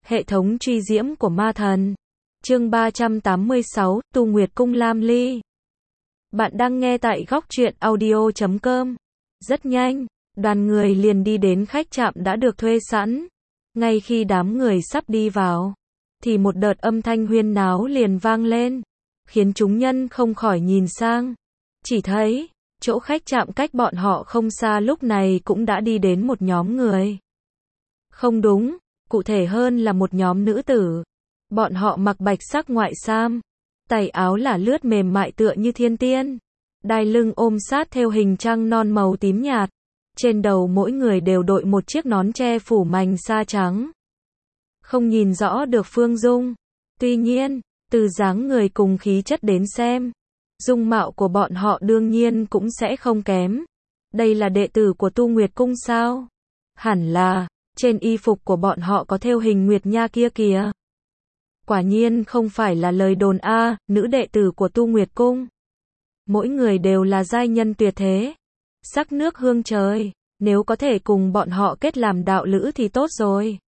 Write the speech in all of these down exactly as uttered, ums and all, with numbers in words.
Hệ thống truy diễm của ma thần. Chương ba trăm tám mươi sáu, Tu Nguyệt Cung Lam Ly. Bạn đang nghe tại góc truyện audio chấm com. Rất nhanh, đoàn người liền đi đến khách trạm đã được thuê sẵn. Ngay khi đám người sắp đi vào, thì một đợt âm thanh huyên náo liền vang lên, khiến chúng nhân không khỏi nhìn sang. Chỉ thấy, chỗ khách trạm cách bọn họ không xa lúc này cũng đã đi đến một nhóm người. Không đúng, cụ thể hơn là một nhóm nữ tử. Bọn họ mặc bạch sắc ngoại sam, tay áo là lướt mềm mại tựa như thiên tiên, đai lưng ôm sát theo hình trăng non màu tím nhạt. Trên đầu mỗi người đều đội một chiếc nón che phủ mành sa trắng. Không nhìn rõ được phương dung. Tuy nhiên, từ dáng người cùng khí chất đến xem, dung mạo của bọn họ đương nhiên cũng sẽ không kém. Đây là đệ tử của Tu Nguyệt Cung sao? Hẳn là, trên y phục của bọn họ có thêu hình nguyệt nha kia kìa. Quả nhiên không phải là lời đồn a, nữ đệ tử của Tu Nguyệt Cung. Mỗi người đều là giai nhân tuyệt thế, sắc nước hương trời, nếu có thể cùng bọn họ kết làm đạo lữ thì tốt rồi.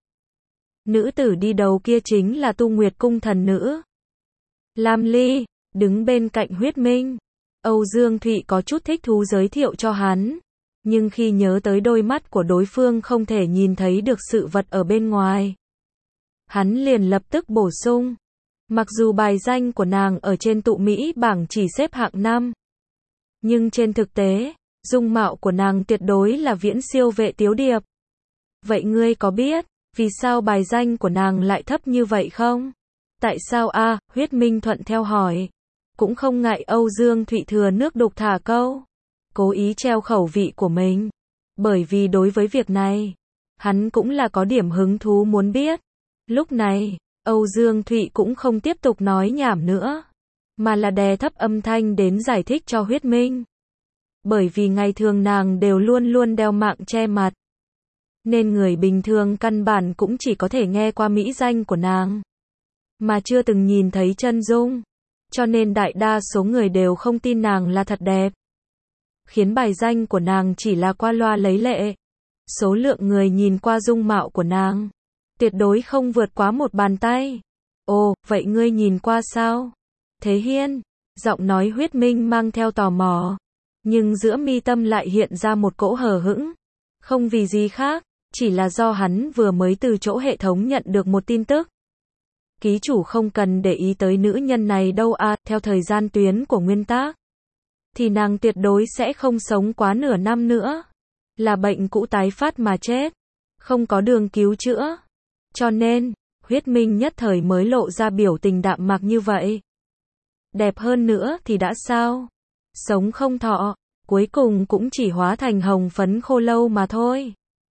Nữ tử đi đầu kia chính là Tu Nguyệt Cung thần nữ Lam Ly, đứng bên cạnh Huyết Minh. Âu Dương Thụy có chút thích thú giới thiệu cho hắn, nhưng khi nhớ tới đôi mắt của đối phương không thể nhìn thấy được sự vật ở bên ngoài, hắn liền lập tức bổ sung. Mặc dù bài danh của nàng ở trên tụ Mỹ bảng chỉ xếp hạng năm, nhưng trên thực tế, dung mạo của nàng tuyệt đối là viễn siêu Vệ Tiếu Điệp. Vậy ngươi có biết, vì sao bài danh của nàng lại thấp như vậy không? Tại sao a? À, Huyết Minh thuận theo hỏi. Cũng không ngại Âu Dương Thụy thừa nước đục thả câu, cố ý treo khẩu vị của mình. Bởi vì đối với việc này, hắn cũng là có điểm hứng thú muốn biết. Lúc này, Âu Dương Thụy cũng không tiếp tục nói nhảm nữa, mà là đè thấp âm thanh đến giải thích cho Huyết Minh. Bởi vì ngày thường nàng đều luôn luôn đeo mạng che mặt, nên người bình thường căn bản cũng chỉ có thể nghe qua mỹ danh của nàng, mà chưa từng nhìn thấy chân dung. Cho nên đại đa số người đều không tin nàng là thật đẹp, khiến bài danh của nàng chỉ là qua loa lấy lệ. Số lượng người nhìn qua dung mạo của nàng tuyệt đối không vượt quá một bàn tay. Ồ, vậy ngươi nhìn qua sao? Thế Hiên, giọng nói Huyết Minh mang theo tò mò, nhưng giữa mi tâm lại hiện ra một cỗ hờ hững. Không vì gì khác, chỉ là do hắn vừa mới từ chỗ hệ thống nhận được một tin tức. Ký chủ không cần để ý tới nữ nhân này đâu à, theo thời gian tuyến của nguyên tác, thì nàng tuyệt đối sẽ không sống quá nửa năm nữa. Là bệnh cũ tái phát mà chết, không có đường cứu chữa. Cho nên, Huyết Minh nhất thời mới lộ ra biểu tình đạm mạc như vậy. Đẹp hơn nữa thì đã sao? Sống không thọ, cuối cùng cũng chỉ hóa thành hồng phấn khô lâu mà thôi.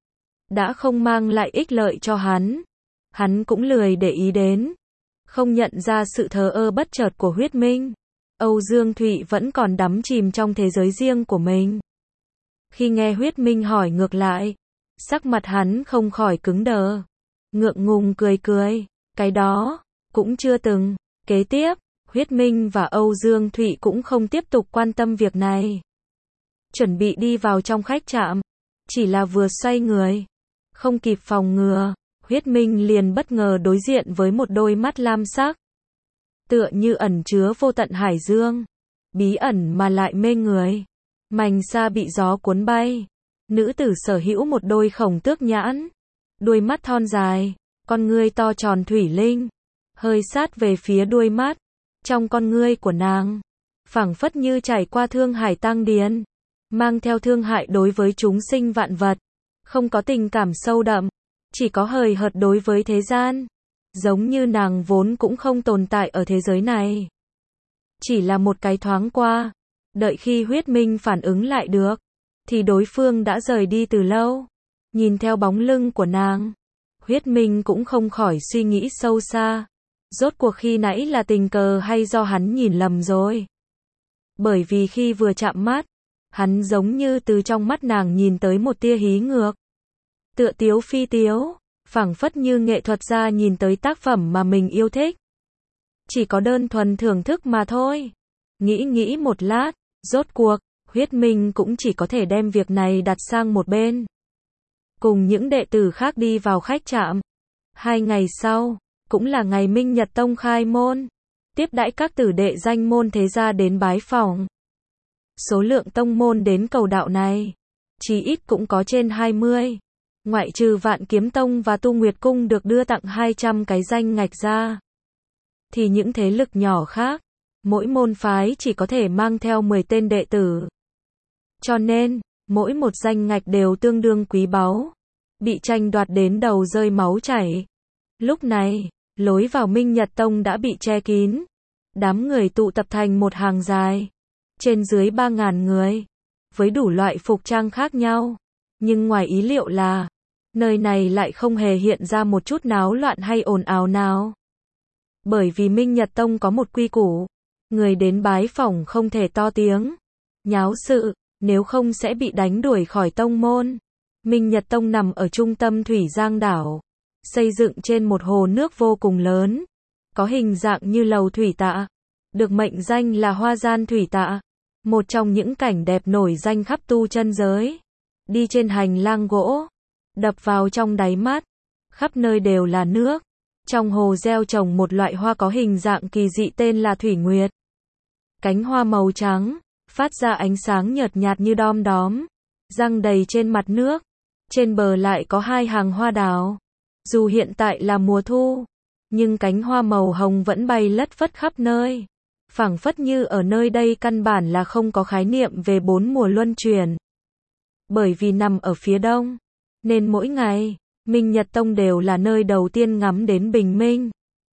Đã không mang lại ích lợi cho hắn, hắn cũng lười để ý đến. Không nhận ra sự thờ ơ bất chợt của Huyết Minh, Âu Dương Thụy vẫn còn đắm chìm trong thế giới riêng của mình. Khi nghe Huyết Minh hỏi ngược lại, sắc mặt hắn không khỏi cứng đờ, ngượng ngùng cười cười. Cái đó, cũng chưa từng. Kế tiếp, Huyết Minh và Âu Dương Thụy cũng không tiếp tục quan tâm việc này, chuẩn bị đi vào trong khách trạm. Chỉ là vừa xoay người, không kịp phòng ngừa, Huyết Minh liền bất ngờ đối diện với một đôi mắt lam sắc, tựa như ẩn chứa vô tận hải dương, bí ẩn mà lại mê người. Mành sa bị gió cuốn bay, nữ tử sở hữu một đôi khổng tước nhãn, đuôi mắt thon dài, con ngươi to tròn thủy linh, hơi sát về phía đuôi mắt. Trong con ngươi của nàng, phảng phất như trải qua thương hải tăng điền, mang theo thương hại đối với chúng sinh vạn vật, không có tình cảm sâu đậm, chỉ có hời hợt đối với thế gian, giống như nàng vốn cũng không tồn tại ở thế giới này. Chỉ là một cái thoáng qua, đợi khi Huyết Minh phản ứng lại được, thì đối phương đã rời đi từ lâu. Nhìn theo bóng lưng của nàng, Huyết Minh cũng không khỏi suy nghĩ sâu xa. Rốt cuộc khi nãy là tình cờ hay do hắn nhìn lầm rồi? Bởi vì khi vừa chạm mắt, hắn giống như từ trong mắt nàng nhìn tới một tia hí ngược, tựa tiếu phi tiếu, phảng phất như nghệ thuật gia nhìn tới tác phẩm mà mình yêu thích. Chỉ có đơn thuần thưởng thức mà thôi. Nghĩ nghĩ một lát, rốt cuộc, Huyết Minh cũng chỉ có thể đem việc này đặt sang một bên, cùng những đệ tử khác đi vào khách trạm. Hai ngày sau, cũng là ngày Minh Nhật Tông khai môn, tiếp đãi các tử đệ danh môn thế gia đến bái phỏng. Số lượng tông môn đến cầu đạo này, chí ít cũng có trên hai mươi. Ngoại trừ Vạn Kiếm Tông và Tu Nguyệt Cung được đưa tặng hai trăm cái danh ngạch ra, thì những thế lực nhỏ khác, mỗi môn phái chỉ có thể mang theo mười tên đệ tử. Cho nên, mỗi một danh ngạch đều tương đương quý báu, bị tranh đoạt đến đầu rơi máu chảy. Lúc này, lối vào Minh Nhật Tông đã bị che kín. Đám người tụ tập thành một hàng dài, trên dưới ba ngàn người, với đủ loại phục trang khác nhau. Nhưng ngoài ý liệu là, nơi này lại không hề hiện ra một chút náo loạn hay ồn ào nào. Bởi vì Minh Nhật Tông có một quy củ, người đến bái phỏng không thể to tiếng, nháo sự, nếu không sẽ bị đánh đuổi khỏi tông môn. Minh Nhật Tông nằm ở trung tâm Thủy Giang đảo, xây dựng trên một hồ nước vô cùng lớn, có hình dạng như lầu thủy tạ, được mệnh danh là Hoa Gian Thủy Tạ, một trong những cảnh đẹp nổi danh khắp tu chân giới. Đi trên hành lang gỗ, đập vào trong đáy mắt, khắp nơi đều là nước. Trong hồ gieo trồng một loại hoa có hình dạng kỳ dị tên là Thủy Nguyệt. Cánh hoa màu trắng, phát ra ánh sáng nhợt nhạt như đom đóm, giăng đầy trên mặt nước. Trên bờ lại có hai hàng hoa đào. Dù hiện tại là mùa thu, nhưng cánh hoa màu hồng vẫn bay lất phất khắp nơi. Phảng phất như ở nơi đây căn bản là không có khái niệm về bốn mùa luân chuyển. Bởi vì nằm ở phía đông, nên mỗi ngày, Minh Nhật Tông đều là nơi đầu tiên ngắm đến bình minh.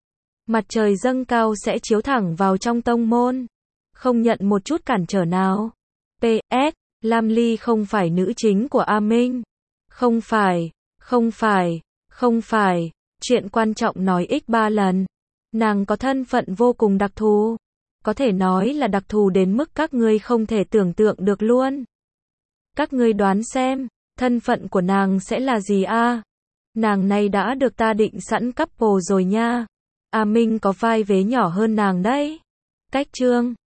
Mặt trời dâng cao sẽ chiếu thẳng vào trong tông môn, không nhận một chút cản trở nào. pê ét. Lam Ly không phải nữ chính của A Minh. Không phải, không phải, không phải. Chuyện quan trọng nói x ba lần. Nàng có thân phận vô cùng đặc thù. Có thể nói là đặc thù đến mức các ngươi không thể tưởng tượng được luôn. Các ngươi đoán xem, thân phận của nàng sẽ là gì a? Nàng này đã được ta định sẵn couple rồi nha. A Minh có vai vế nhỏ hơn nàng đấy. Cách chương